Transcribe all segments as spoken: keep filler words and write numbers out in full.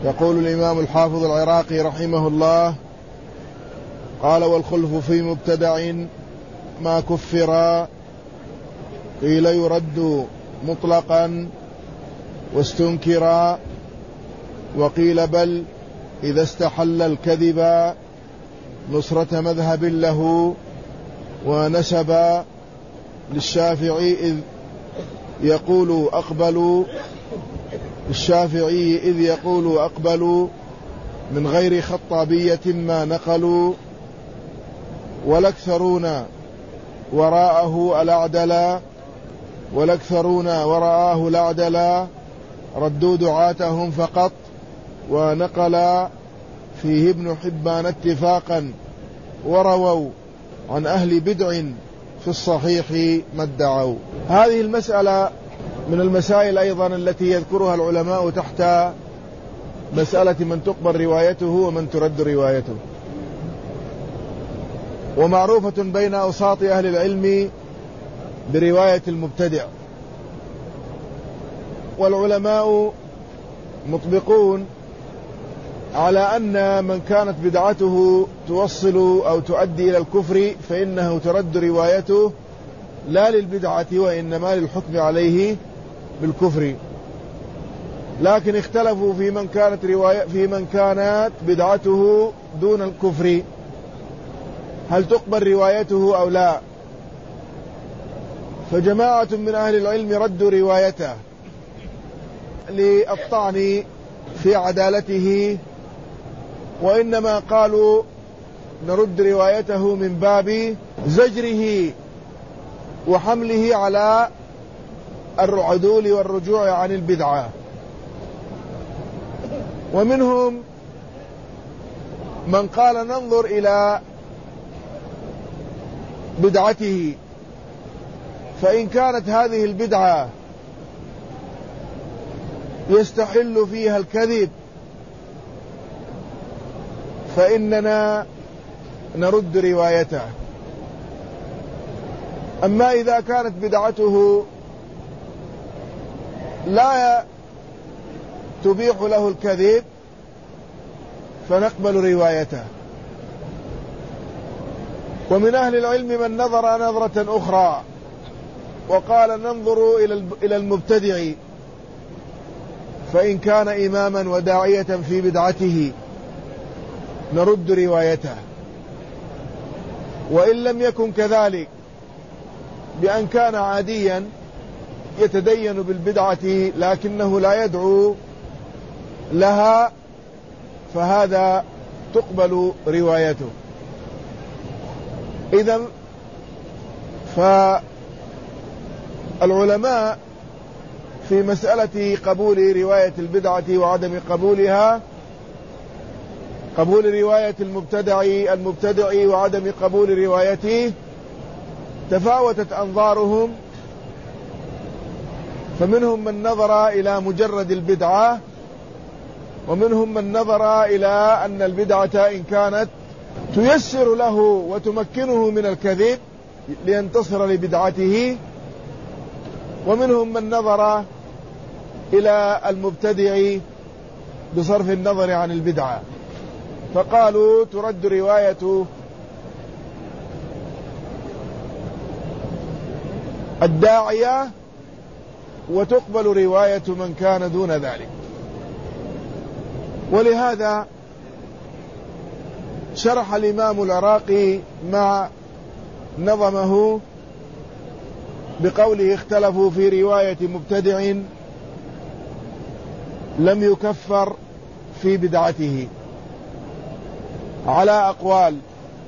يقول الإمام الحافظ العراقي رحمه الله: قال: والخلف في مبتدع ما كفر، قيل يرد مطلقا واستنكرا، وقيل بل إذا استحل الكذب نصرة مذهب له، ونسب للشافعي إذ يقول أقبلوا الشافعي إذ يقول أقبلوا من غير خطابية ما نقلوا، والأكثرون وراءه الأعدلا والأكثرون وراءه الأعدلا ردوا دعاتهم فقط، ونقل فيه ابن حبان اتفاقا، ورووا عن أهل بدع في الصحيح ما ادعوا. هذه المسألة من المسائل أيضا التي يذكرها العلماء تحت مسألة من تقبل روايته ومن ترد روايته، ومعروفة بين أوساط أهل العلم برواية المبتدع، والعلماء مطبقون على أن من كانت بدعته توصل أو تؤدي إلى الكفر فإنه ترد روايته، لا للبدعة وإنما للحكم عليه بالكفر. لكن اختلفوا في من كانت رواية في من كانت بدعته دون الكفر، هل تقبل روايته أو لا؟ فجماعة من أهل العلم ردوا روايته للطعن في عدالته، وإنما قالوا نرد روايته من باب زجره وحمله على العدول والرجوع عن البدعة. ومنهم من قال ننظر إلى بدعته، فإن كانت هذه البدعة يستحل فيها الكذب فإننا نرد روايته. أما إذا كانت بدعته لا تبيح له الكذب فنقبل روايته. ومن أهل العلم من نظر نظرة أخرى وقال ننظر إلى المبتدع، فإن كان إماما وداعية في بدعته نرد روايته، وإن لم يكن كذلك بأن كان عاديا يتدين بالبدعة لكنه لا يدعو لها فهذا تقبل روايته. إذن فالعلماء في مسألة قبول رواية البدعة وعدم قبولها، قبول رواية المبتدع المبتدع وعدم قبول روايته، تفاوتت أنظارهم، فمنهم من نظر إلى مجرد البدعة، ومنهم من نظر إلى أن البدعة إن كانت تيسر له وتمكنه من الكذب لينتصر لبدعته، ومنهم من نظر إلى المبتدع بصرف النظر عن البدعة، فقالوا ترد رواية الداعية وتقبل رواية من كان دون ذلك. ولهذا شرح الإمام العراقي ما نظمه بقوله اختلفوا في رواية مبتدع لم يكفر في بدعته على أقوال.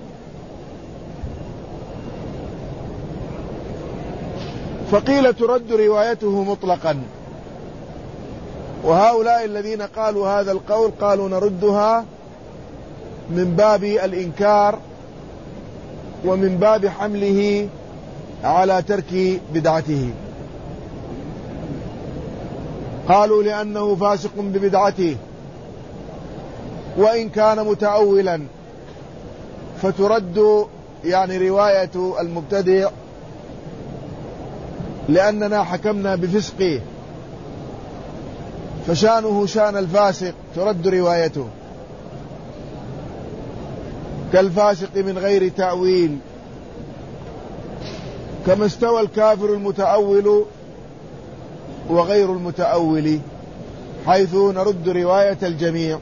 فقيل ترد روايته مطلقا، وهؤلاء الذين قالوا هذا القول قالوا نردها من باب الإنكار ومن باب حمله على ترك بدعته. قالوا لأنه فاسق ببدعته وإن كان متأولا، فترد يعني رواية المبتدع لأننا حكمنا بفسقه، فشانه شان الفاسق ترد روايته، كالفاسق من غير تأويل، كما استوى الكافر المتأول وغير المتأول، حيث نرد رواية الجميع.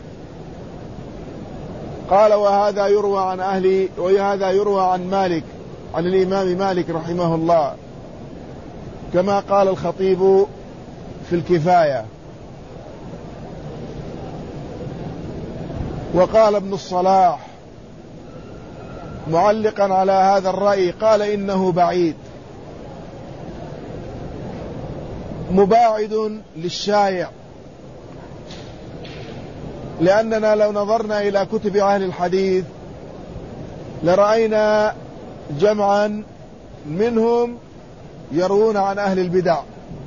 قال وهذا يروى عن أهل وهذا يروى عن مالك، عن الإمام مالك رحمه الله، كما قال الخطيب في الكفاية. وقال ابن الصلاح معلقا على هذا الرأي، قال إنه بعيد مباعد للشايع، لأننا لو نظرنا إلى كتب أهل الحديث لرأينا جمعا منهم يروون عن أهل البدع،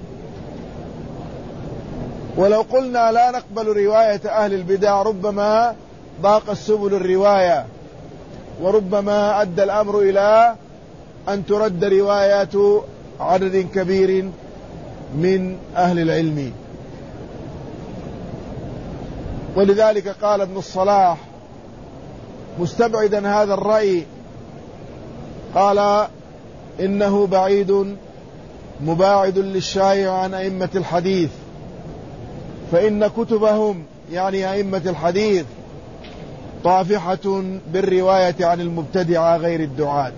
ولو قلنا لا نقبل رواية أهل البدع ربما ضاق السبل الرواية، وربما أدى الأمر إلى أن ترد روايات عدد كبير من أهل العلم. ولذلك قال ابن الصلاح مستبعدا هذا الرأي، قال إنه بعيد مباعد للشايع عن أئمة الحديث، فإن كتبهم يعني أئمة الحديث طافحة بالرواية عن المبتدعة غير الدعاة،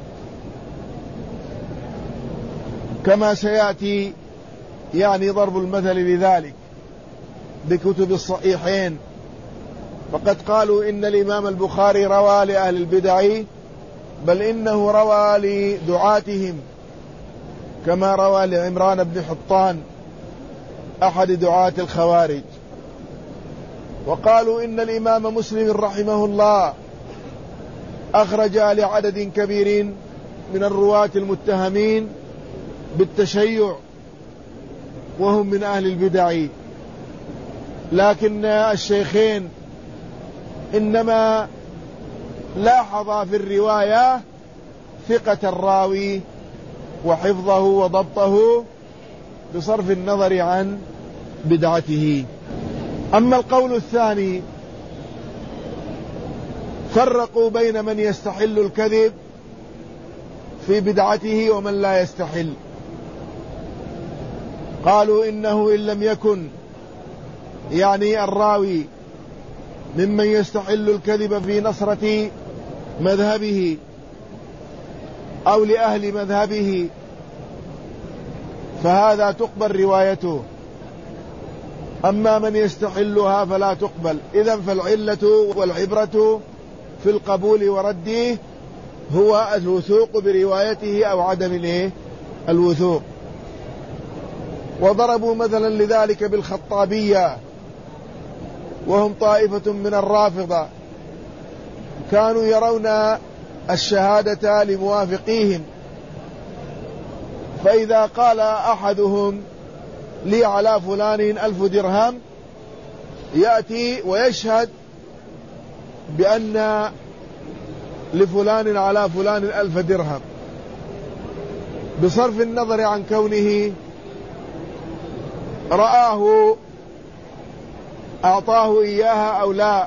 كما سيأتي يعني ضرب المثل لذلك بكتب الصحيحين. فقد قالوا إن الإمام البخاري روى لأهل البدع، بل إنه روى لدعاتهم، كما روى لعمران بن حطان أحد دعاة الخوارج. وقالوا إن الإمام مسلم رحمه الله أخرج لعدد كبير من الرواة المتهمين بالتشيع وهم من أهل البدع، لكن الشيخين إنما لاحظا في الرواية ثقة الراوي وحفظه وضبطه بصرف النظر عن بدعته. أما القول الثاني فرقوا بين من يستحل الكذب في بدعته ومن لا يستحل. قالوا إنه إن لم يكن يعني الراوي ممن يستحل الكذب في نصرة مذهبه أو لأهل مذهبه فهذا تقبل روايته، أما من يستحلها فلا تقبل. إذن فالعلة والعبرة في القبول ورده هو الوثوق بروايته أو عدم الوثوق. وضربوا مثلا لذلك بالخطابية، وهم طائفة من الرافضة، كانوا يرون الشهادة لموافقيهم، فإذا قال أحدهم لي على فلان ألف درهم يأتي ويشهد بأن لفلان على فلان ألف درهم، بصرف النظر عن كونه رآه أعطاه إياها أو لا،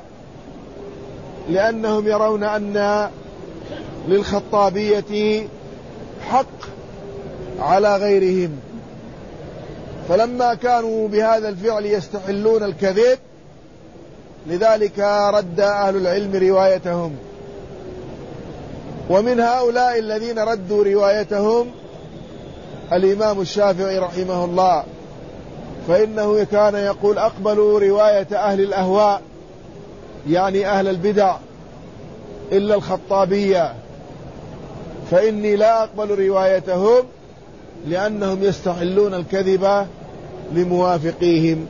لأنهم يرون أن للخطابية حق على غيرهم. فلما كانوا بهذا الفعل يستحلون الكذب، لذلك رد أهل العلم روايتهم. ومن هؤلاء الذين ردوا روايتهم الإمام الشافعي رحمه الله، فإنه كان يقول أقبلوا رواية أهل الأهواء يعني أهل البدع إلا الخطابية، فإني لا أقبل روايتهم لأنهم يستحلون الكذب لموافقيهم.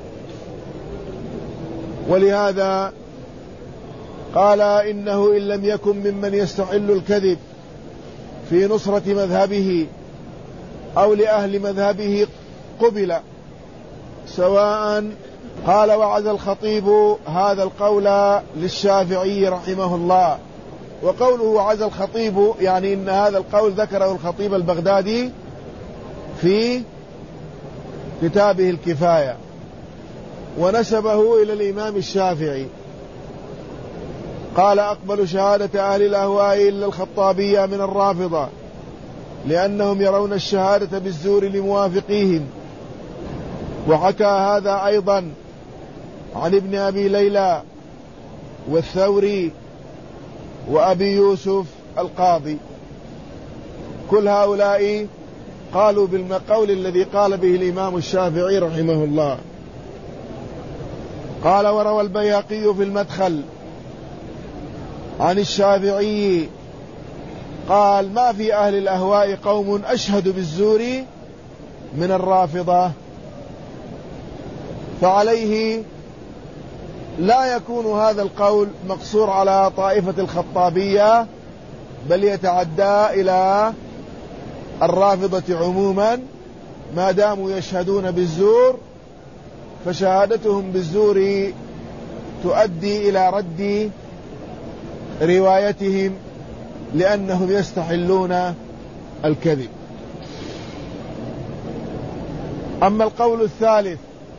ولهذا قال إنه إن لم يكن ممن يستحل الكذب في نصرة مذهبه أو لأهل مذهبه قبل سواء. قال وعز الخطيب هذا القول للشافعي رحمه الله. وقوله عز الخطيب يعني إن هذا القول ذكره الخطيب البغدادي في كتابه الكفاية. ونسبه إلى الإمام الشافعي. قال: أقبل شهادة أهل الأهواء إلا الخطابية من الرافضة، لأنهم يرون الشهادة بالزور لموافقيهم. وحكى هذا أيضا عن ابن أبي ليلى والثوري وأبي يوسف القاضي. كل هؤلاء قالوا بالقول الذي قال به الإمام الشافعي رحمه الله. قال: وروى البيهقي في المدخل عن الشافعي قال: ما في أهل الأهواء قوم أشهد بالزور من الرافضة. فعليه لا يكون هذا القول مقصور على طائفة الخطابية، بل يتعدى إلى الرافضة عموما، ما داموا يشهدون بالزور فشهادتهم بالزور تؤدي إلى رد روايتهم، لأنهم يستحلون الكذب. أما القول الثالث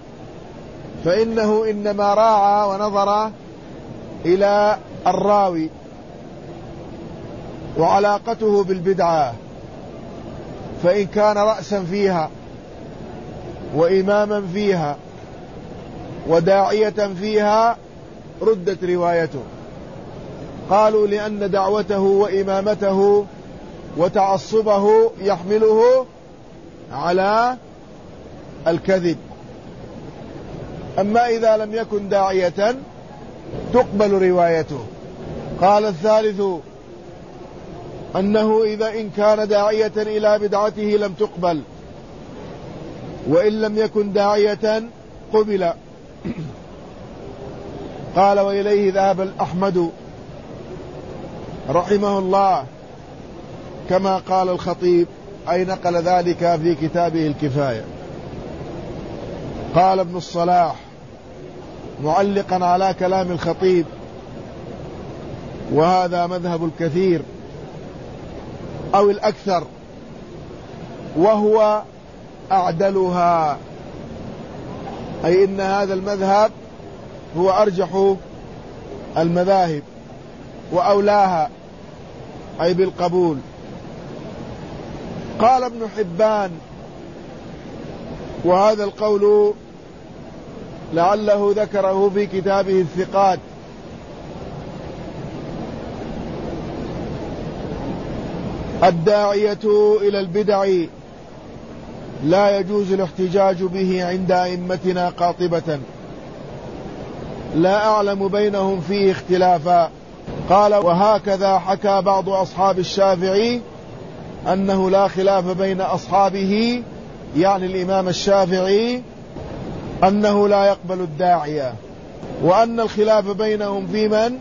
فإنه إنما راعى ونظر إلى الراوي وعلاقته بالبدعة، فإن كان رأسا فيها وإماما فيها وداعية فيها ردت روايته. قالوا: لأن دعوته وإمامته وتعصبه يحمله على الكذب. أما إذا لم يكن داعية تقبل روايته. قال الثالث أنه إذا إن كان داعية إلى بدعته لم تقبل، وإن لم يكن داعية قبل. قال: وإليه ذهب أحمد رحمه الله، كما قال الخطيب، أي نقل ذلك في كتابه الكفاية. قال ابن الصلاح معلقا على كلام الخطيب: وهذا مذهب الكثير أو الأكثر، وهو أعدلها، أي إن هذا المذهب هو أرجح المذاهب وأولاها، أي بالقبول. قال ابن حبان: وهذا القول لعله ذكره في كتابه الثقات، الداعية إلى البدع لا يجوز الاحتجاج به عند أئمتنا قاطبة، لا أعلم بينهم فيه اختلافا. قال: وهكذا حكى بعض أصحاب الشافعي أنه لا خلاف بين أصحابه، يعني الإمام الشافعي، أنه لا يقبل الداعية، وأن الخلاف بينهم في من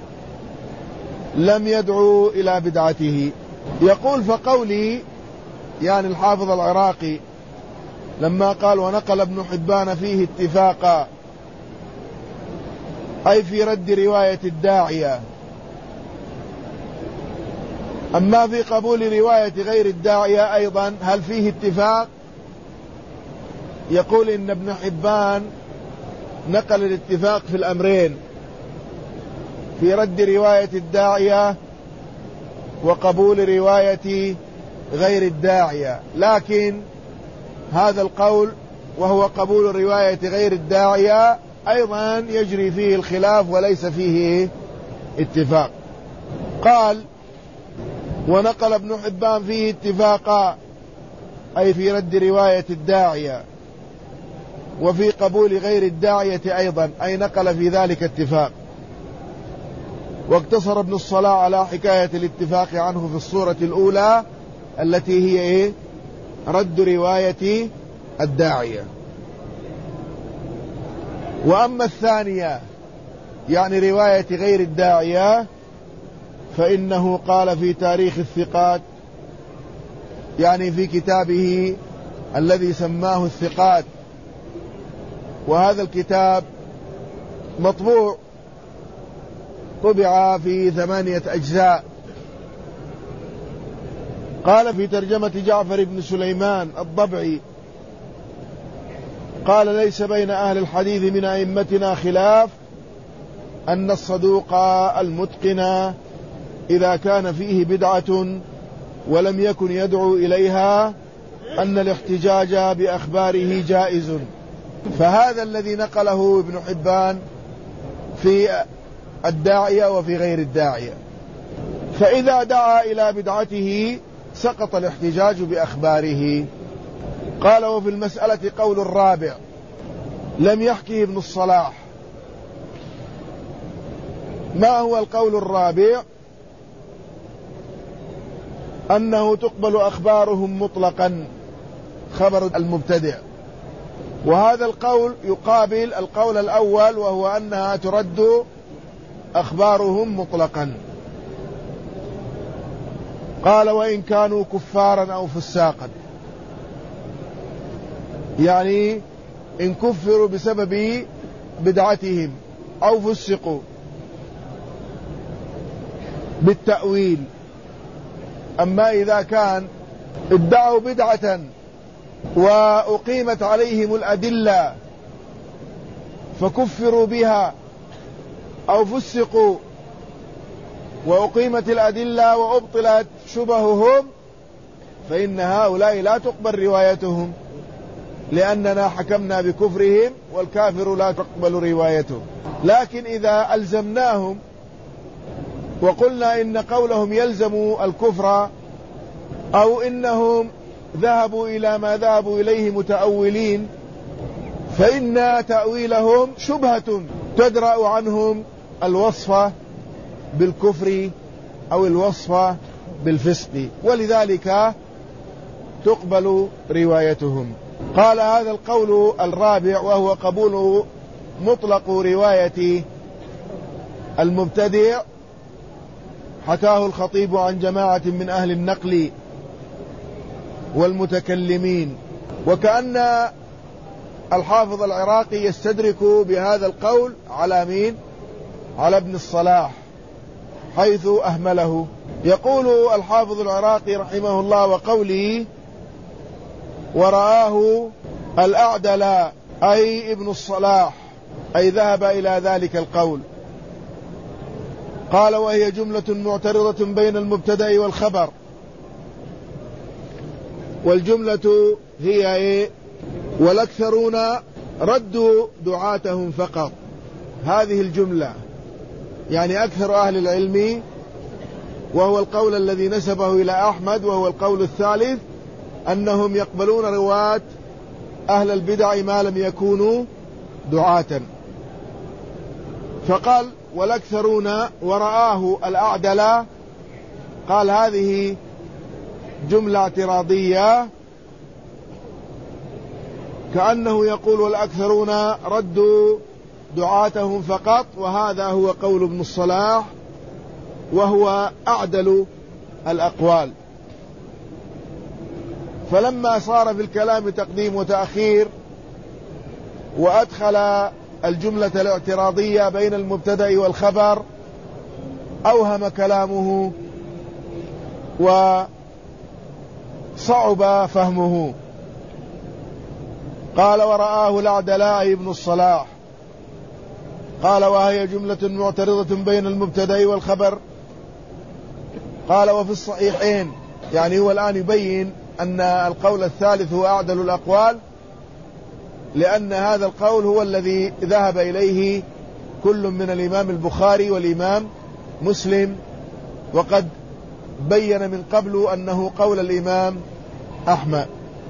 لم يدعو إلى بدعته. يقول: فقولي، يعني الحافظ العراقي لما قال: ونقل ابن حبان فيه اتفاقا، أي في رد رواية الداعية. أما في قبول رواية غير الداعية أيضا هل فيه اتفاق؟ يقول: إن ابن حبان نقل الاتفاق في الأمرين، في رد رواية الداعية وقبول رواية غير الداعية، لكن هذا القول وهو قبول رواية غير الداعية أيضا يجري فيه الخلاف وليس فيه اتفاق. قال: ونقل ابن حبان فيه اتفاقا، أي في رد رواية الداعية وفي قبول غير الداعية أيضا، أي نقل في ذلك اتفاق. واقتصر ابن الصلاح على حكاية الاتفاق عنه في الصورة الأولى التي هي إيه؟ رد رواية الداعية. وأما الثانية يعني رواية غير الداعية فإنه قال في تاريخ الثقات، يعني في كتابه الذي سماه الثقات، وهذا الكتاب مطبوع، طبع في ثمانية أجزاء. قال في ترجمة جعفر بن سليمان الضبعي: قال ليس بين أهل الحديث من أئمتنا خلاف أن الصدوق المتقن إذا كان فيه بدعة ولم يكن يدعو إليها أن الاحتجاج بأخباره جائز. فهذا الذي نقله ابن حبان في الداعية وفي غير الداعية. فإذا دعا إلى بدعته سقط الاحتجاج بأخباره. قال وفي المسألة قول الرابع لم يحكي ابن الصلاح. ما هو القول الرابع؟ أنه تقبل أخبارهم مطلقا خبر المبتدع، وهذا القول يقابل القول الأول وهو أنها ترد أخبارهم مطلقا. قال وإن كانوا كفارا أو فساقا، يعني إن كفروا بسبب بدعتهم أو فسقوا بالتأويل. أما إذا كان ادعوا بدعة وأقيمت عليهم الأدلة فكفروا بها أو فسقوا وأقيمت الأدلة وأبطلت شبههم، فإن هؤلاء لا تقبل روايتهم، لأننا حكمنا بكفرهم والكافر لا تقبل روايته. لكن إذا ألزمناهم وقلنا إن قولهم يلزم الكفر أو إنهم ذهبوا إلى ما ذهبوا إليه متأولين، فإن تأويلهم شبهة تدرأ عنهم الوصف بالكفر أو الوصف بالفسق، ولذلك تقبل روايتهم. قال هذا القول الرابع وهو قبول مطلق رواية المبتدع حكاه الخطيب عن جماعة من أهل النقل والمتكلمين. وكأن الحافظ العراقي يستدرك بهذا القول على مين؟ على ابن الصلاح حيث أهمله. يقول الحافظ العراقي رحمه الله وقوله ورآه الأعدل أي ابن الصلاح، أي ذهب إلى ذلك القول. قال وهي جملة معترضة بين المبتدأ والخبر، والجملة هي إيه؟ والأكثرون ردوا دعاتهم فقط. هذه الجملة يعني أكثر أهل العلم، وهو القول الذي نسبه إلى أحمد، وهو القول الثالث، أنهم يقبلون رواة أهل البدع ما لم يكونوا دعاة. فقال والأكثرون ورآه الأعدل، قال هذه جملة اعتراضية كأنه يقول والأكثرون ردوا دعاتهم فقط، وهذا هو قول ابن الصلاح وهو أعدل الأقوال. فلما صار في الكلام تقديم وتأخير وأدخل الجملة الاعتراضية بين المبتدأ والخبر أوهم كلامه وصعب فهمه. قال ورآه الأعدلاء ابن الصلاح. قال وهي جملة معترضة بين المبتدأ والخبر. قال وفي الصحيحين، يعني هو الآن يبين أن القول الثالث هو أعدل الأقوال، لأن هذا القول هو الذي ذهب إليه كل من الإمام البخاري والإمام مسلم، وقد بين من قبل أنه قول الإمام أحمد.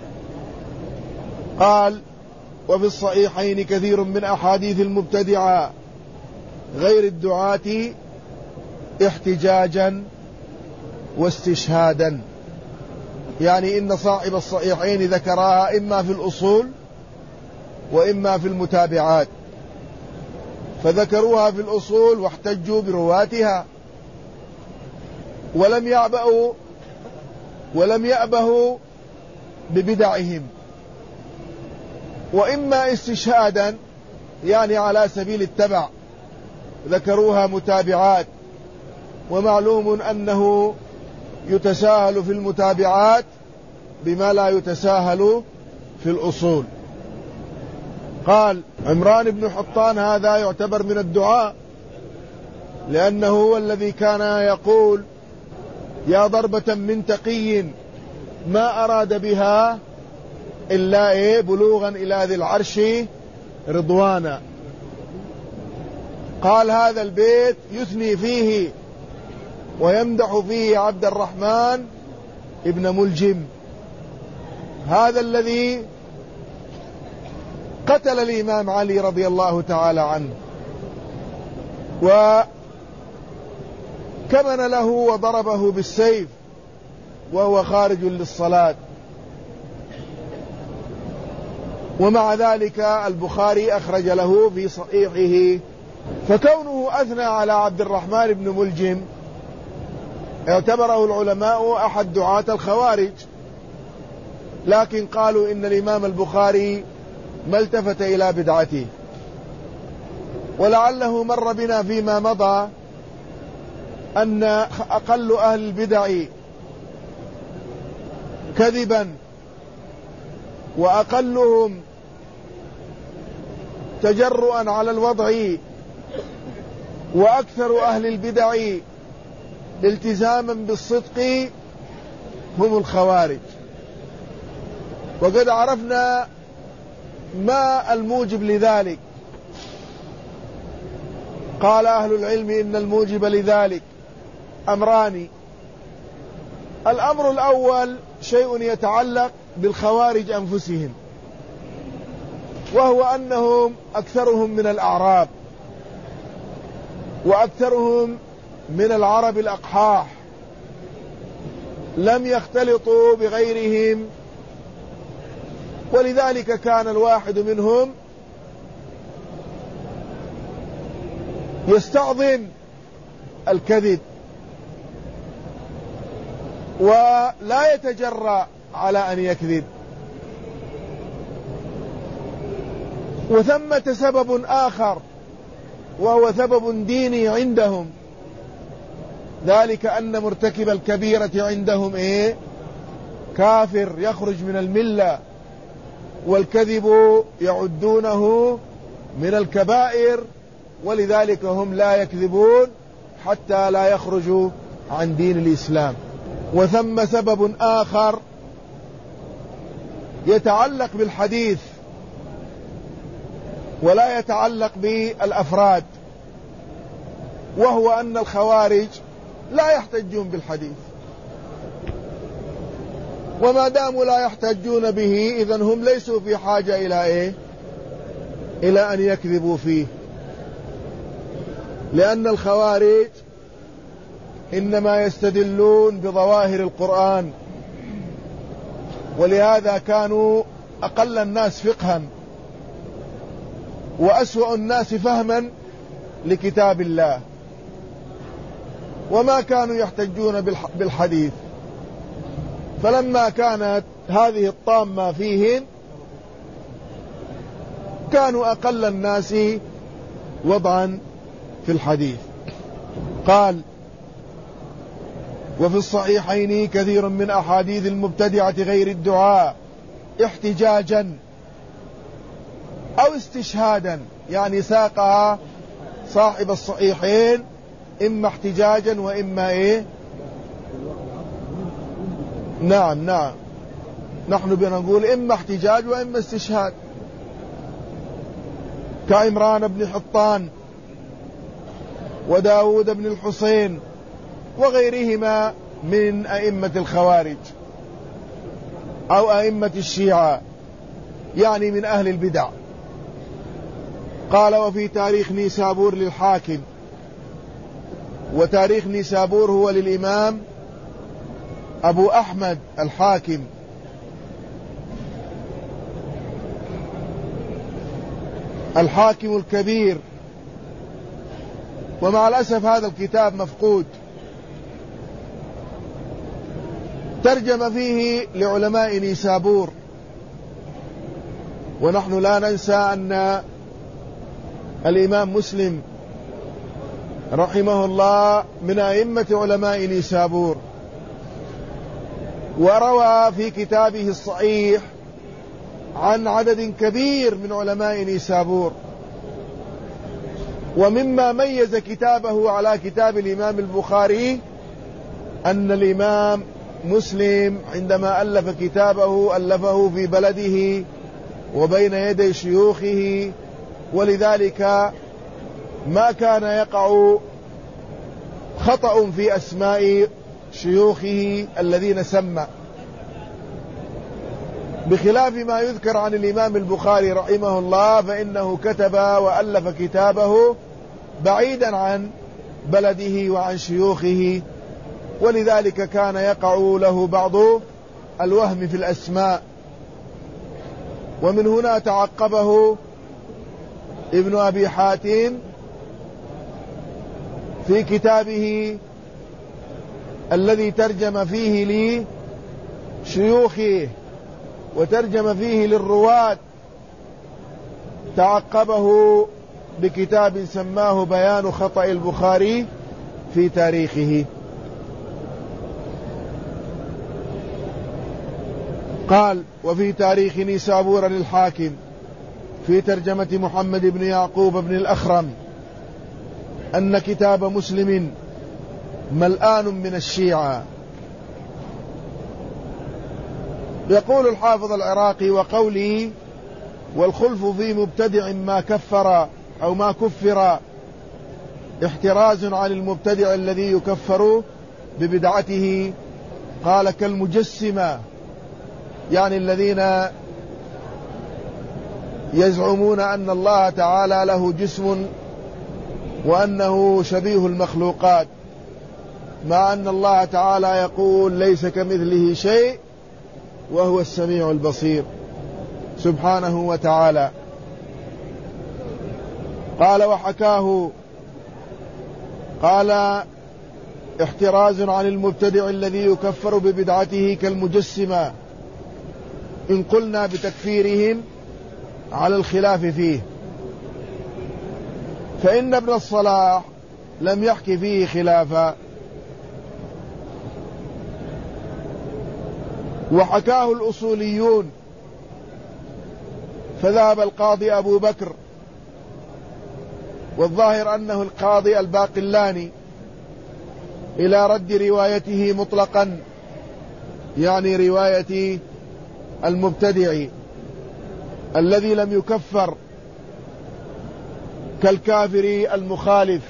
قال وفي الصحيحين كثير من أحاديث المبتدعة غير الدعاة احتجاجا واستشهادا، يعني إن صاحب الصحيحين ذكرها إما في الأصول وإما في المتابعات، فذكروها في الأصول واحتجوا برواتها، ولم يعبأوا ولم يأبهوا ببدعهم، وإما استشهادا يعني على سبيل التبع، ذكروها متابعات، ومعلوم أنه يتساهل في المتابعات بما لا يتساهل في الأصول. قال عمران بن حطان هذا يعتبر من الدعاء، لأنه هو الذي كان يقول يا ضربة من تقي ما أراد بها إلا إيه بلوغا إلى ذي العرش رضوانا. قال هذا البيت يثني فيه ويمدح فيه عبد الرحمن ابن ملجم، هذا الذي قتل الإمام علي رضي الله تعالى عنه وكمن له وضربه بالسيف وهو خارج للصلاة. ومع ذلك البخاري أخرج له في صحيحه. فكونه أثنى على عبد الرحمن بن ملجم اعتبره العلماء أحد دعاة الخوارج، لكن قالوا إن الإمام البخاري ما التفت إلى بدعته، ولعله مر بنا فيما مضى أن أقل أهل البدع كذبا وأقلهم تجرؤا على الوضع وأكثر أهل البدع التزاما بالصدق هم الخوارج. وقد عرفنا ما الموجب لذلك. قال أهل العلم إن الموجب لذلك أمران: الأمر الأول شيء يتعلق بالخوارج أنفسهم، وهو أنهم أكثرهم من الأعراب وأكثرهم من العرب الأقحاح، لم يختلطوا بغيرهم، ولذلك كان الواحد منهم يستعظم الكذب ولا يتجرأ على أن يكذب. وثمة سبب آخر وهو سبب ديني عندهم، ذلك أن مرتكب الكبيرة عندهم إيه؟ كافر يخرج من الملة، والكذب يعدونه من الكبائر، ولذلك هم لا يكذبون حتى لا يخرجوا عن دين الإسلام. وثم سبب آخر يتعلق بالحديث ولا يتعلق بالأفراد، وهو أن الخوارج لا يحتجون بالحديث، وما داموا لا يحتجون به إذن هم ليسوا في حاجة إلى إيه؟ إلى أن يكذبوا فيه، لأن الخوارج إنما يستدلون بظواهر القرآن، ولهذا كانوا أقل الناس فقها وأسوأ الناس فهما لكتاب الله، وما كانوا يحتجون بالحديث. فلما كانت هذه الطامة فيهم كانوا أقل الناس وضعا في الحديث. قال: وفي الصحيحين كثير من أحاديث المبتدعة غير الدعاء احتجاجا أو استشهادا، يعني ساقها صاحب الصحيحين إما احتجاجا وإما إيه؟ نعم نعم نحن بنقول إما احتجاج وإما استشهاد، كعمران بن حطان وداود بن الحسين وغيرهما من أئمة الخوارج أو أئمة الشيعة، يعني من أهل البدع. قال: وفي تاريخ نيسابور للحاكم، وتاريخ نيسابور هو للإمام أبو أحمد الحاكم، الحاكم الكبير، ومع الأسف هذا الكتاب مفقود. ترجم فيه لعلماء نيسابور، ونحن لا ننسى أن الإمام مسلم رحمه الله من أئمة علماء نيسابور، وروى في كتابه الصحيح عن عدد كبير من علماء نيسابور. ومما ميز كتابه على كتاب الإمام البخاري أن الإمام مسلم عندما ألف كتابه ألفه في بلده وبين يدي شيوخه، ولذلك ما كان يقع خطأ في أسماء شيوخه الذين سمى، بخلاف ما يذكر عن الإمام البخاري رحمه الله، فإنه كتب وألف كتابه بعيدا عن بلده وعن شيوخه، ولذلك كان يقع له بعض الوهم في الأسماء. ومن هنا تعقبه ابن أبي حاتم في كتابه الذي ترجم فيه لشيوخه وترجم فيه للرواة، تعقبه بكتاب سماه بيان خطأ البخاري في تاريخه. قال: وفي تاريخ نيسابور للحاكم في ترجمة محمد بن يعقوب بن الأخرم أن كتاب مسلم ملآن من الشيعة. يقول الحافظ العراقي: وقولي والخلف في مبتدع ما كفر أو ما كفر احتراز عن المبتدع الذي يكفر ببدعته. قال: كالمجسمة، يعني الذين يزعمون أن الله تعالى له جسم وأنه شبيه المخلوقات، مع أن الله تعالى يقول: ليس كمثله شيء وهو السميع البصير سبحانه وتعالى. قال: وحكاه، قال: احتراز عن المبتدع الذي يكفر ببدعته كالمجسمة إن قلنا بتكفيرهم على الخلاف فيه، فإن ابن الصلاح لم يحكي فيه خلافا. وحكاه الأصوليون، فذهب القاضي أبو بكر، والظاهر أنه القاضي الباقلاني، إلى رد روايته مطلقا، يعني رواية المبتدع الذي لم يكفر كالكافر المخالف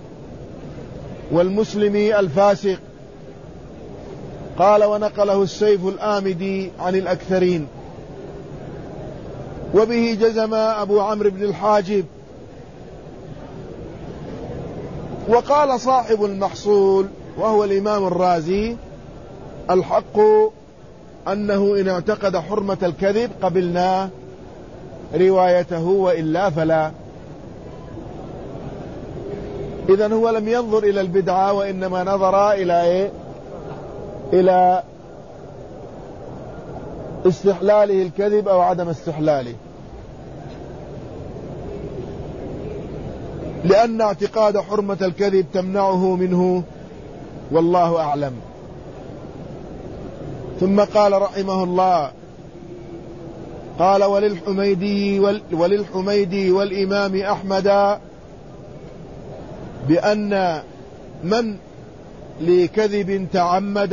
والمسلم الفاسق. قال: ونقله السيف الآمدي عن الأكثرين، وبه جزم أبو عمرو بن الحاجب. وقال صاحب المحصول وهو الإمام الرازي: الحق أنه إن اعتقد حرمة الكذب قبلنا روايته وإلا فلا. إذن هو لم ينظر إلى البدعة، وإنما نظر إلى إيه؟ إلى استحلاله الكذب أو عدم استحلاله، لأن اعتقاد حرمة الكذب تمنعه منه، والله أعلم. ثم قال رحمه الله: قال: وللحميدي, وللحميدي والإمام أحمد بأن من لكذب تعمد،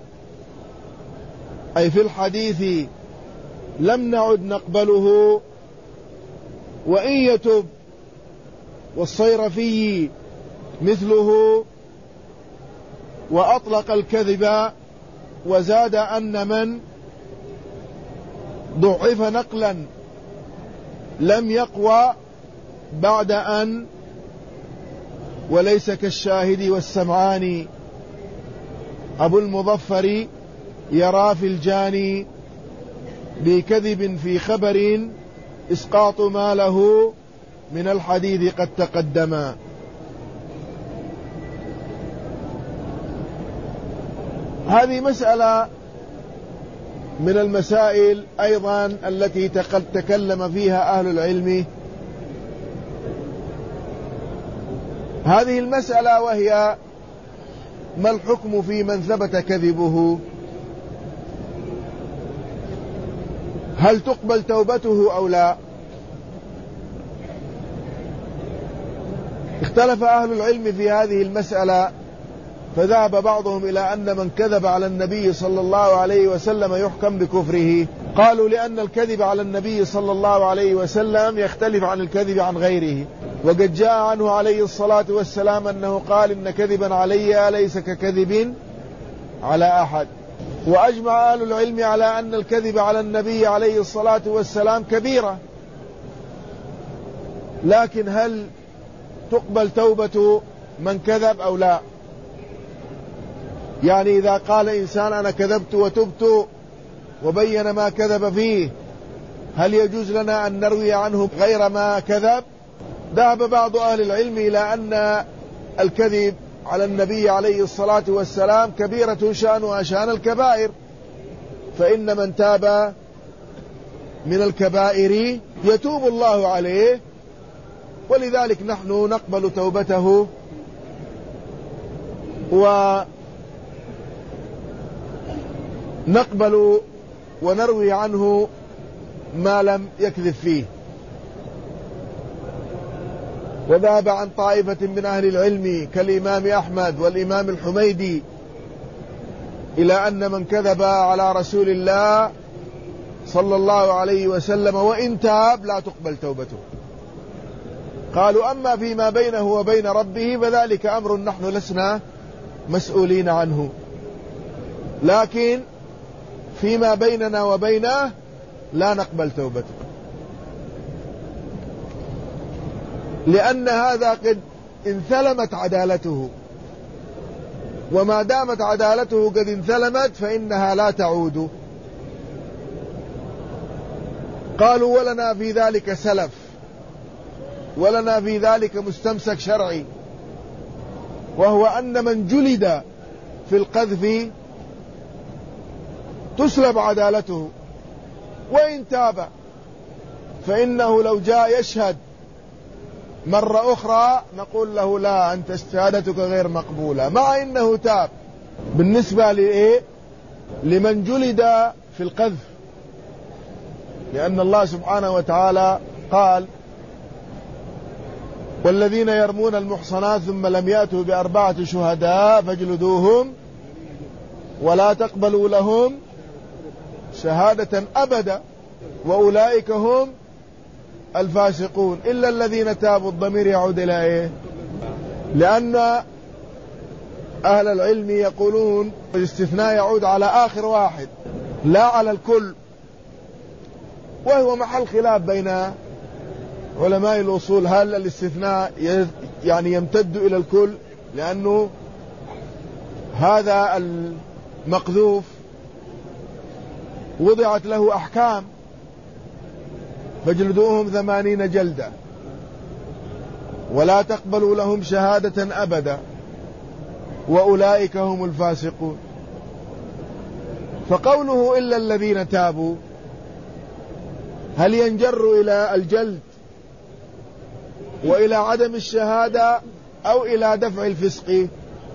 أي في الحديث، لم نعد نقبله وإن يتب، والصيرفي مثله، وأطلق الكذب، وزاد أن من ضعف نقلا لم يقوى بعد أن، وليس كالشاهد والسمعان. أبو المظفر يرى في الجاني بكذب في خبر إسقاط ما له من الحديث قد تقدم. هذه مسألة من المسائل أيضا التي تكلم فيها أهل العلم. هذه المسألة وهي: ما الحكم في من ثبت كذبه؟ هل تقبل توبته أو لا؟ اختلف أهل العلم في هذه المسألة، فذهب بعضهم إلى أن من كذب على النبي صلى الله عليه وسلم يحكم بكفره. قالوا لأن الكذب على النبي صلى الله عليه وسلم يختلف عن الكذب عن غيره، وقد جاء عنه عليه الصلاة والسلام أنه قال إن كذبا علي ليس ككذب على أحد. وأجمع أهل العلم على أن الكذب على النبي عليه الصلاة والسلام كبيرة، لكن هل تقبل توبة من كذب أو لا؟ يعني إذا قال إنسان أنا كذبت وتبت وبين ما كذب فيه، هل يجوز لنا أن نروي عنه غير ما كذب؟ ذهب بعض أهل العلم إلى أن الكذب على النبي عليه الصلاة والسلام كبيرة شأنها شأن الكبائر، فإن من تاب من الكبائر يتوب الله عليه، ولذلك نحن نقبل توبته ونقبل ونروي عنه ما لم يكذب فيه. وذهب عن طائفة من أهل العلم كالإمام أحمد والإمام الحميدي إلى أن من كذب على رسول الله صلى الله عليه وسلم وإن تاب لا تقبل توبته. قالوا أما فيما بينه وبين ربه فذلك أمر نحن لسنا مسؤولين عنه، لكن فيما بيننا وبينه لا نقبل توبته، لأن هذا قد انثلمت عدالته، وما دامت عدالته قد انثلمت فإنها لا تعود. قالوا ولنا في ذلك سلف، ولنا في ذلك مستمسك شرعي، وهو أن من جلد في القذف تسلب عدالته، وإن تاب فإنه لو جاء يشهد مرة أخرى نقول له لا، أنت شهادتك غير مقبولة، مع إنه تاب. بالنسبة لإيه؟ لمن جلد في القذف، لأن الله سبحانه وتعالى قال والذين يرمون المحصنات ثم لم يأتوا بأربعة شهداء فاجلدوهم ولا تقبلوا لهم شهادة أبدا وأولئك هم الفاسقون إلا الذين تابوا. الضمير يعود إلى إيه؟ لأن أهل العلم يقولون الاستثناء يعود على آخر واحد لا على الكل، وهو محل خلاف بين علماء الأصول، هل الاستثناء يعني يمتد إلى الكل؟ لأنه هذا المقذوف وضعت له أحكام، فاجلدوهم ثمانين جلدة ولا تقبلوا لهم شهادة أبدا وأولئك هم الفاسقون. فقوله إلا الذين تابوا هل ينجر إلى الجلد وإلى عدم الشهادة أو إلى دفع الفسق؟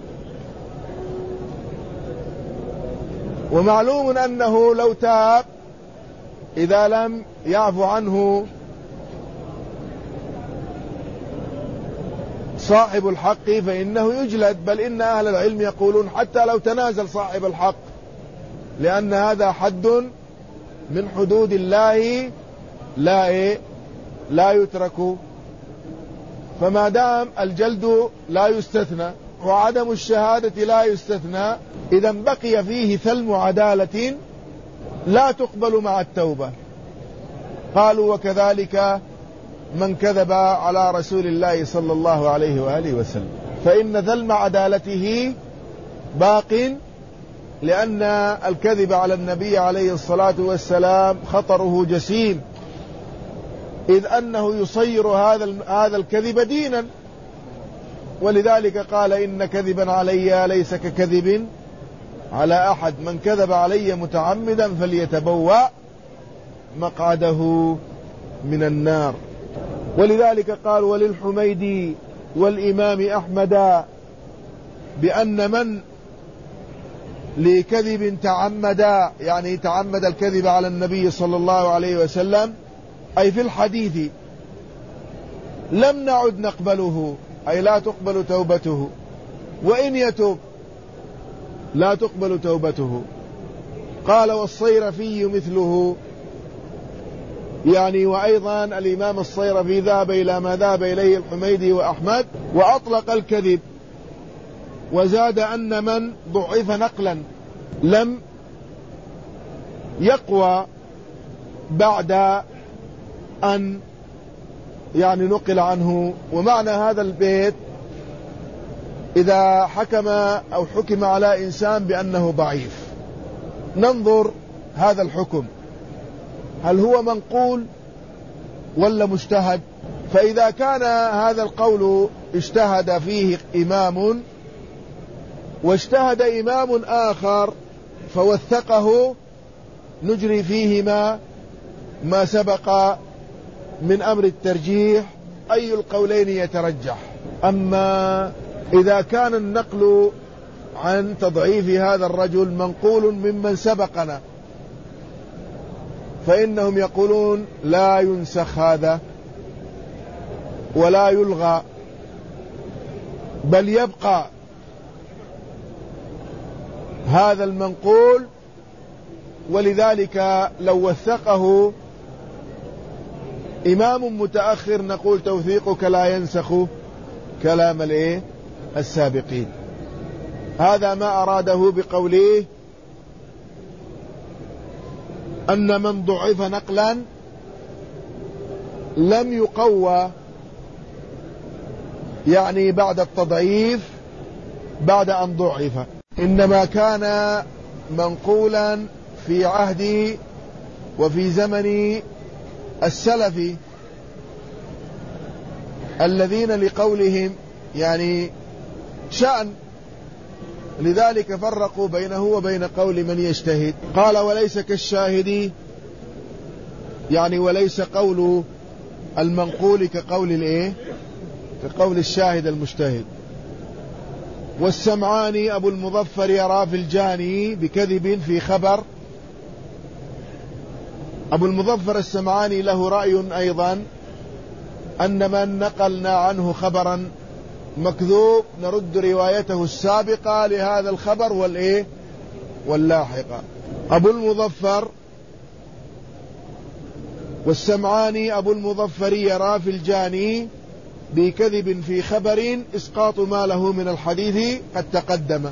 ومعلوم أنه لو تاب إذا لم يعفو عنه صاحب الحق فإنه يجلد، بل إن أهل العلم يقولون حتى لو تنازل صاحب الحق، لأن هذا حد من حدود الله لا إيه لا يترك. فما دام الجلد لا يستثنى وعدم الشهادة لا يستثنى، إذا بقي فيه ثلم عدالة لا تقبل مع التوبة. قالوا وكذلك من كذب على رسول الله صلى الله عليه وآله وسلم، فإن ثلم عدالته باق، لأن الكذب على النبي عليه الصلاة والسلام خطره جسيم، إذ أنه يصير هذا هذا الكذب دينا، ولذلك قال إن كذبا علي ليس ككذب على أحد، من كذب علي متعمدا فليتبوأ مقعده من النار. ولذلك قال وللحميدي والإمام أحمد بأن من لكذب تعمد، يعني تعمد الكذب على النبي صلى الله عليه وسلم أي في الحديث، لم نعد نقبله، أي لا تقبل توبته، وإن يتوب لا تقبل توبته. قال والصيرفي مثله، يعني وأيضا الإمام الصيرفي ذهب إلى ما ذهب إليه الحميدي وأحمد، وأطلق الكذب وزاد أن من ضعف نقلا لم يقوى بعد أن يعني نقل عنه. ومعنى هذا البيت إذا حكم أو حكم على إنسان بأنه ضعيف، ننظر هذا الحكم هل هو منقول ولا مجتهد. فإذا كان هذا القول اجتهد فيه إمام واجتهد إمام آخر فوثقه، نجري فيهما ما سبق من أمر الترجيح، أي القولين يترجح. أما إذا كان النقل عن تضعيف هذا الرجل منقول ممن سبقنا، فإنهم يقولون لا ينسخ هذا ولا يلغى، بل يبقى هذا المنقول. ولذلك لو وثقه إمام متأخر نقول توثيقك لا ينسخ كلام الايه السابقين. هذا ما أراده بقوله أن من ضعف نقلا لم يقوى، يعني بعد التضعيف بعد أن ضعف، إنما كان منقولا في عهد وفي زمن السلف الذين لقولهم يعني شأن، لذلك فرقوا بينه وبين قول من يجتهد. قال وليس كالشاهد، يعني وليس قول المنقول كقول الايه كقول الشاهد المجتهد. والسمعاني أبو المظفر يرى في الجاني بكذب في خبر. أبو المظفر السمعاني له رأي أيضا أن من نقلنا عنه خبرا مكذوب نرد روايته السابقة لهذا الخبر والإيه واللاحقة. أبو المظفر والسمعاني أبو المظفر يرى في الجاني بكذب في خبر إسقاط ما له من الحديث قد تقدم،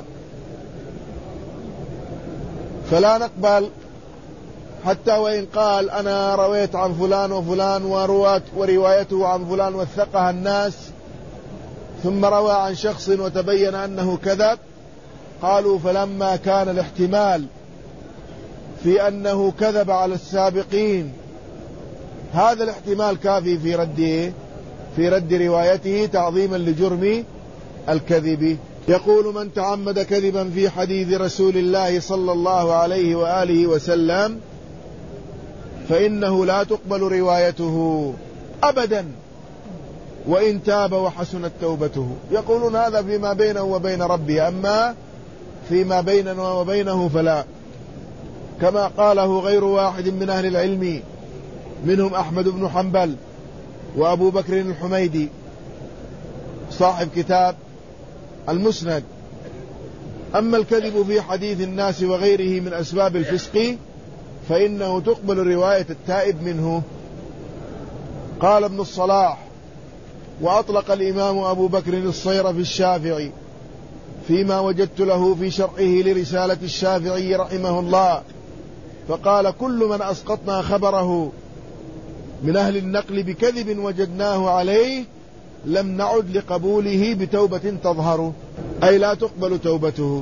فلا نقبل حتى وإن قال أنا رويت عن فلان وفلان وروات وروايته عن فلان وثقها الناس، ثم روى عن شخص وتبين أنه كذب. قالوا فلما كان الاحتمال في أنه كذب على السابقين، هذا الاحتمال كافي في رده في رد روايته تعظيما لجرم الكذب. يقول من تعمد كذبا في حديث رسول الله صلى الله عليه وآله وسلم فإنه لا تقبل روايته أبدا وإن تاب وحسنت توبته. يقولون هذا فيما بينه وبين ربه، أما فيما بيننا وبينه فلا، كما قاله غير واحد من أهل العلم منهم أحمد بن حنبل وأبو بكر الحميدي صاحب كتاب المسند. أما الكذب في حديث الناس وغيره من أسباب الفسق فإنه تقبل رواية التائب منه. قال ابن الصلاح وأطلق الإمام أبو بكر الصيرفي الشافعي فيما وجدت له في شرحه لرسالة الشافعي رحمه الله، فقال كل من أسقطنا خبره من أهل النقل بكذب وجدناه عليه لم نعد لقبوله بتوبة تظهر، أي لا تقبل توبته.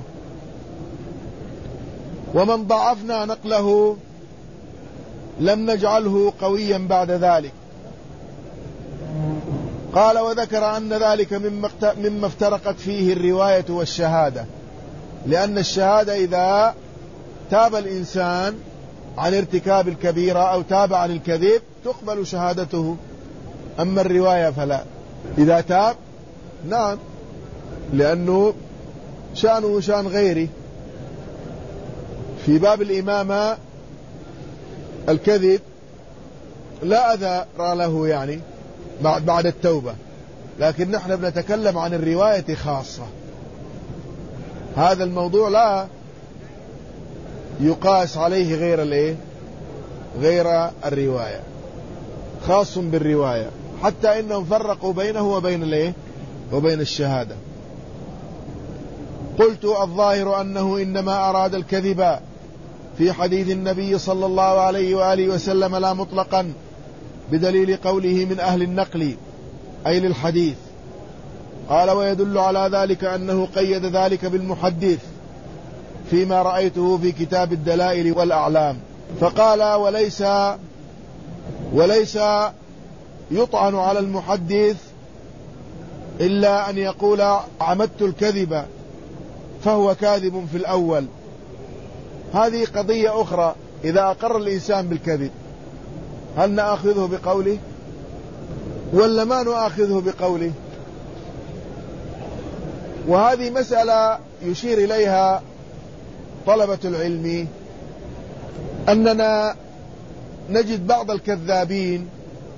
ومن ضعفنا نقله لم نجعله قويا بعد ذلك. قال وذكر أن ذلك مما افترقت فيه الرواية والشهادة، لأن الشهادة إذا تاب الإنسان عن ارتكاب الكبيرة أو تاب عن الكذب تقبل شهادته، أما الرواية فلا. إذا تاب نعم، لأنه شأنه شأن غيره، في باب الإمامة الكذب لا أذر له يعني بعد بعد التوبة، لكن نحن بنتكلم عن الرواية خاصة. هذا الموضوع لا يقاس عليه غير الايه غير الرواية، خاص بالرواية، حتى إنهم فرقوا بينه وبين الايه وبين الشهادة. قلت الظاهر أنه إنما أراد الكذب في حديث النبي صلى الله عليه وآله وسلم لا مطلقا، بدليل قوله من أهل النقل أي للحديث. قال ويدل على ذلك أنه قيد ذلك بالمحدث فيما رأيته في كتاب الدلائل والأعلام. فقال وليس وليس يطعن على المحدث إلا أن يقول عمدت الكذب فهو كاذب في الأول. هذه قضية أخرى. إذا أقر الإنسان بالكذب هل نأخذه بقوله ولا ما نأخذه بقوله؟ وهذه مسألة يشير إليها طلبة العلم، أننا نجد بعض الكذابين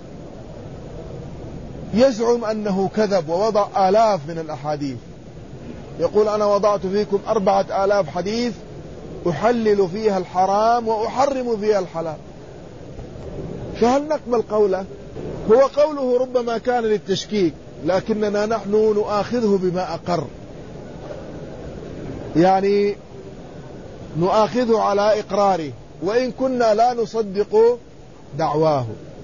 يزعم أنه كذب ووضع آلاف من الأحاديث، يقول أنا وضعت فيكم أربعة آلاف حديث أحلل فيها الحرام وأحرم فيها الحلال، فهل نقبل قوله؟ هو قوله ربما كان للتشكيك، لكننا نحن نؤاخذه بما أقر، يعني نؤاخذه على إقراره وإن كنا لا نصدق دعواه،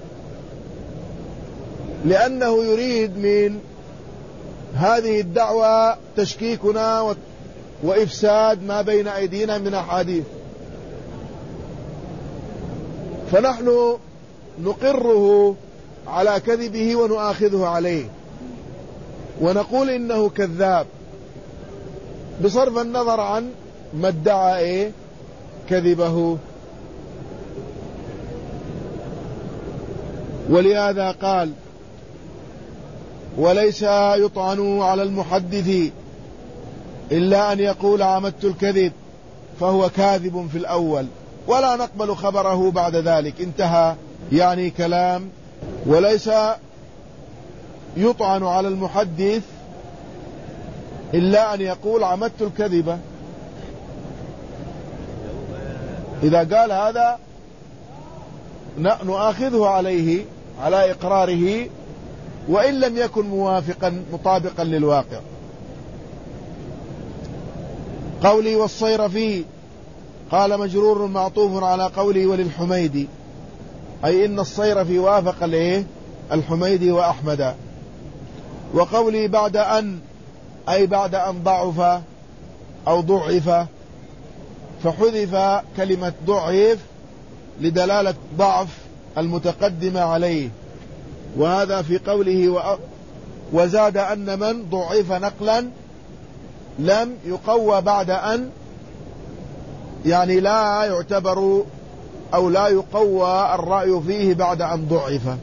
لأنه يريد من هذه الدعوة تشكيكنا وإفساد ما بين أيدينا من أحاديث، فنحن نقره على كذبه ونؤاخذه عليه ونقول إنه كذاب بصرف النظر عن ما ادعى إيه كذبه. ولهذا قال وليس يطعن على المحدث إلا أن يقول عمدت الكذب فهو كاذب في الأول ولا نقبل خبره بعد ذلك. انتهى يعني كلام. وليس يطعن على المحدث إلا أن يقول عمدت الكذب. إذا قال هذا نؤاخذه عليه على إقراره وإن لم يكن موافقا مطابقا للواقع. قولي والصيرفي قال مجرور معطوف على قولي وللحميدي، أي إن الصيرفي وافق الايه الحميدي وأحمد. وقولي بعد أن أي بعد أن ضعف أو ضعف، فحذف كلمة ضعف لدلالة ضعف المتقدمة عليه، وهذا في قوله و... وزاد أن من ضعف نقلا لم يقوى بعد أن، يعني لا يعتبر أو لا يقوى الرأي فيه بعد أن ضعف،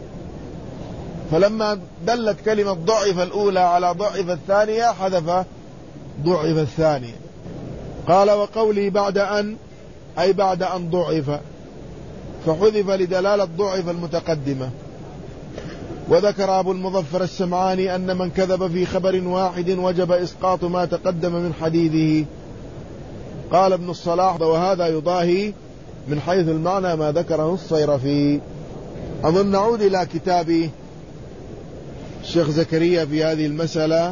فلما دلت كلمة ضعف الأولى على ضعف الثانية حذف ضعف الثانية. قال وقولي بعد أن أي بعد أن ضعف، فحذف لدلالة ضعف المتقدمة. وذكر أبو المظفر السمعاني أن من كذب في خبر واحد وجب إسقاط ما تقدم من حديثه. قال ابن الصلاح وهذا يضاهي من حيث المعنى ما ذكره الصيرفي. أظن نعود إلى كتاب الشيخ زكريا في هذه المسألة،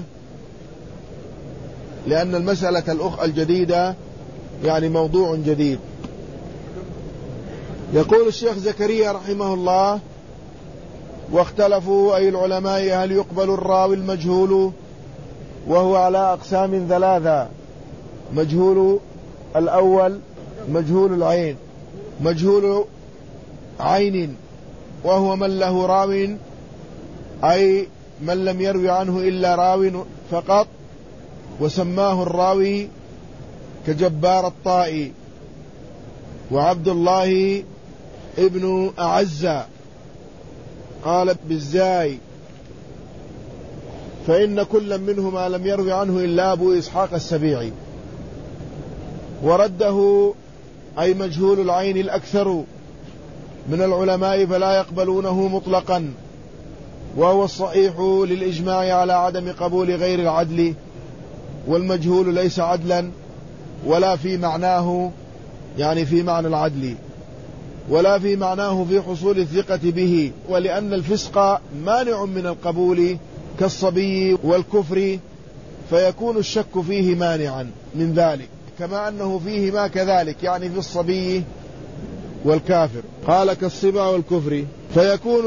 لأن المسألة الأخ الجديدة يعني موضوع جديد. يقول الشيخ زكريا رحمه الله واختلفوا أي العلماء هل يقبل الراوي المجهول، وهو على أقسام ثلاثة: مجهول الأول مجهول العين، مجهول عين وهو من له راو أي من لم يروي عنه إلا راو فقط، وسماه الراوي كجبار الطائي وعبد الله ابن أعز قال بالزاي، فإن كل منهما لم يروي عنه إلا أبو إسحاق السبيعي. ورده أي مجهول العين الأكثر من العلماء فلا يقبلونه مطلقا، وهو الصحيح للإجماع على عدم قبول غير العدل، والمجهول ليس عدلا ولا في معناه، يعني في معنى العدل، ولا في معناه في حصول الثقة به، ولأن الفسق مانع من القبول كالصبي والكفر، فيكون الشك فيه مانعا من ذلك، كما أنه فيه ما كذلك، يعني في الصبي والكافر. قال كالصبا والكفر، فيكون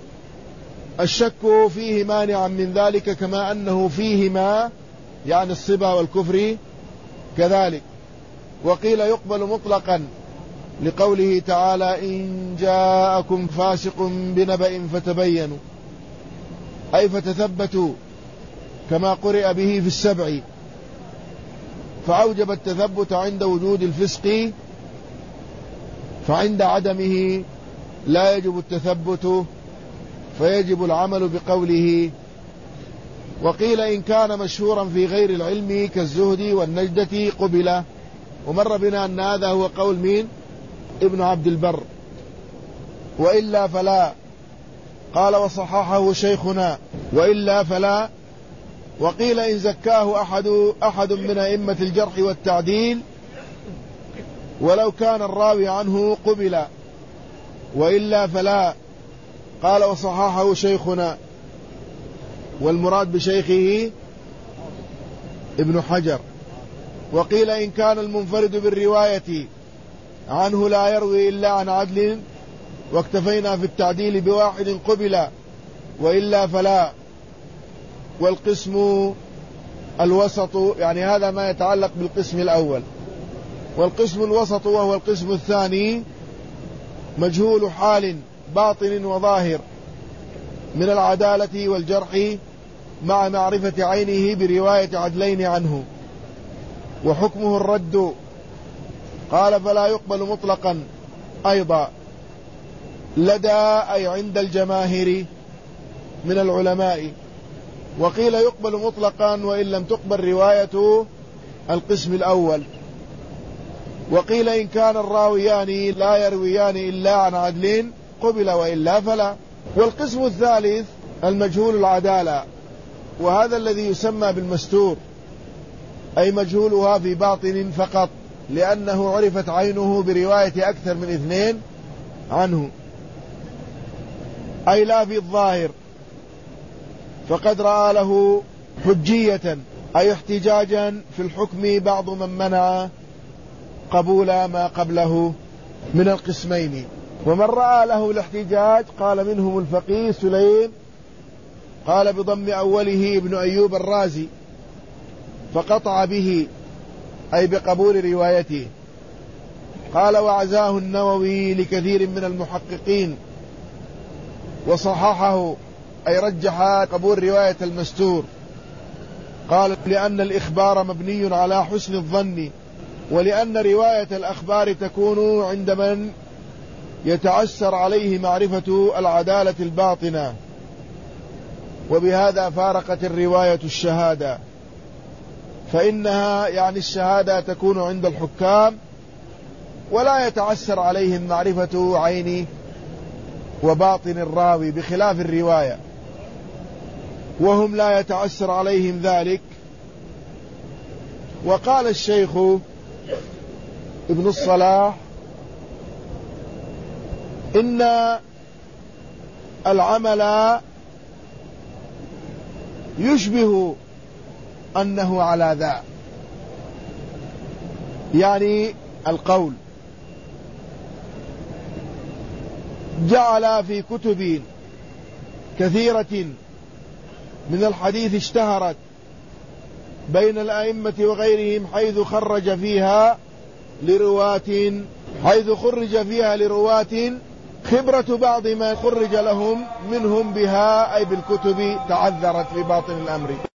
الشك فيه مانعا من ذلك، كما أنه فيهما، يعني الصبا والكفر كذلك. وقيل يقبل مطلقا لقوله تعالى إن جاءكم فاسق بنبأ فتبينوا، أي فتثبتوا، كما قرئ به في السبع، فأوجب التثبت عند وجود الفسق، فعند عدمه لا يجب التثبت، فيجب العمل بقوله. وقيل إن كان مشهورا في غير العلم كالزهد والنجدة قبل، ومر بنا أن هذا هو قول مين؟ ابن عبد البر. وإلا فلا، قال وصححه شيخنا، وإلا فلا. وقيل إن زكاه أحد, أحد من أئمة الجرح والتعديل ولو كان الراوي عنه قبل، وإلا فلا. قال وصححه شيخنا، والمراد بشيخه ابن حجر. وقيل إن كان المنفرد بالرواية عنه لا يروي إلا عن عدل واكتفينا في التعديل بواحد قبل، وإلا فلا. والقسم الوسط، يعني هذا ما يتعلق بالقسم الأول. والقسم الوسط وهو القسم الثاني مجهول حال باطن وظاهر من العدالة والجرح مع معرفة عينه برواية عدلين عنه، وحكمه الرد. قال فلا يقبل مطلقا أيضا لدى، أي عند الجماهير من العلماء. وقيل يقبل مطلقا وإن لم تقبل رواية القسم الأول. وقيل إن كان الراويان لا يرويان إلا عن عدل قبل، وإلا فلا. والقسم الثالث المجهول العدالة، وهذا الذي يسمى بالمستور، أي مجهولها في باطن فقط، لأنه عرفت عينه برواية أكثر من اثنين عنه، أي لا في الظاهر، فقد رأى له حجية، أي احتجاجا في الحكم بعض من منع قبول ما قبله من القسمين. ومن رأى له الاحتجاج قال منهم الفقيه سليم، قال بضم أوله ابن أيوب الرازي، فقطع به أي بقبول روايته. قال وعزاه النووي لكثير من المحققين، وصححه أي رجح قبول رواية المستور. قال لأن الإخبار مبني على حسن الظن، ولأن رواية الأخبار تكون عند من يتعسر عليه معرفة العدالة الباطنة، وبهذا فارقت الرواية الشهادة، فإنها يعني الشهادة تكون عند الحكام ولا يتعسر عليهم معرفة عين وباطن الراوي، بخلاف الرواية وهم لا يتعسر عليهم ذلك. وقال الشيخ ابن الصلاح إن العمل يشبه أنه على ذا، يعني القول جعل في كتب كثيرة من الحديث اشتهرت بين الأئمة وغيرهم، حيث خرج فيها لرواة حيث خرج فيها لرواة خبرة بعض ما خرج لهم منهم بها، أي بالكتب، تعذرت في باطن الأمر.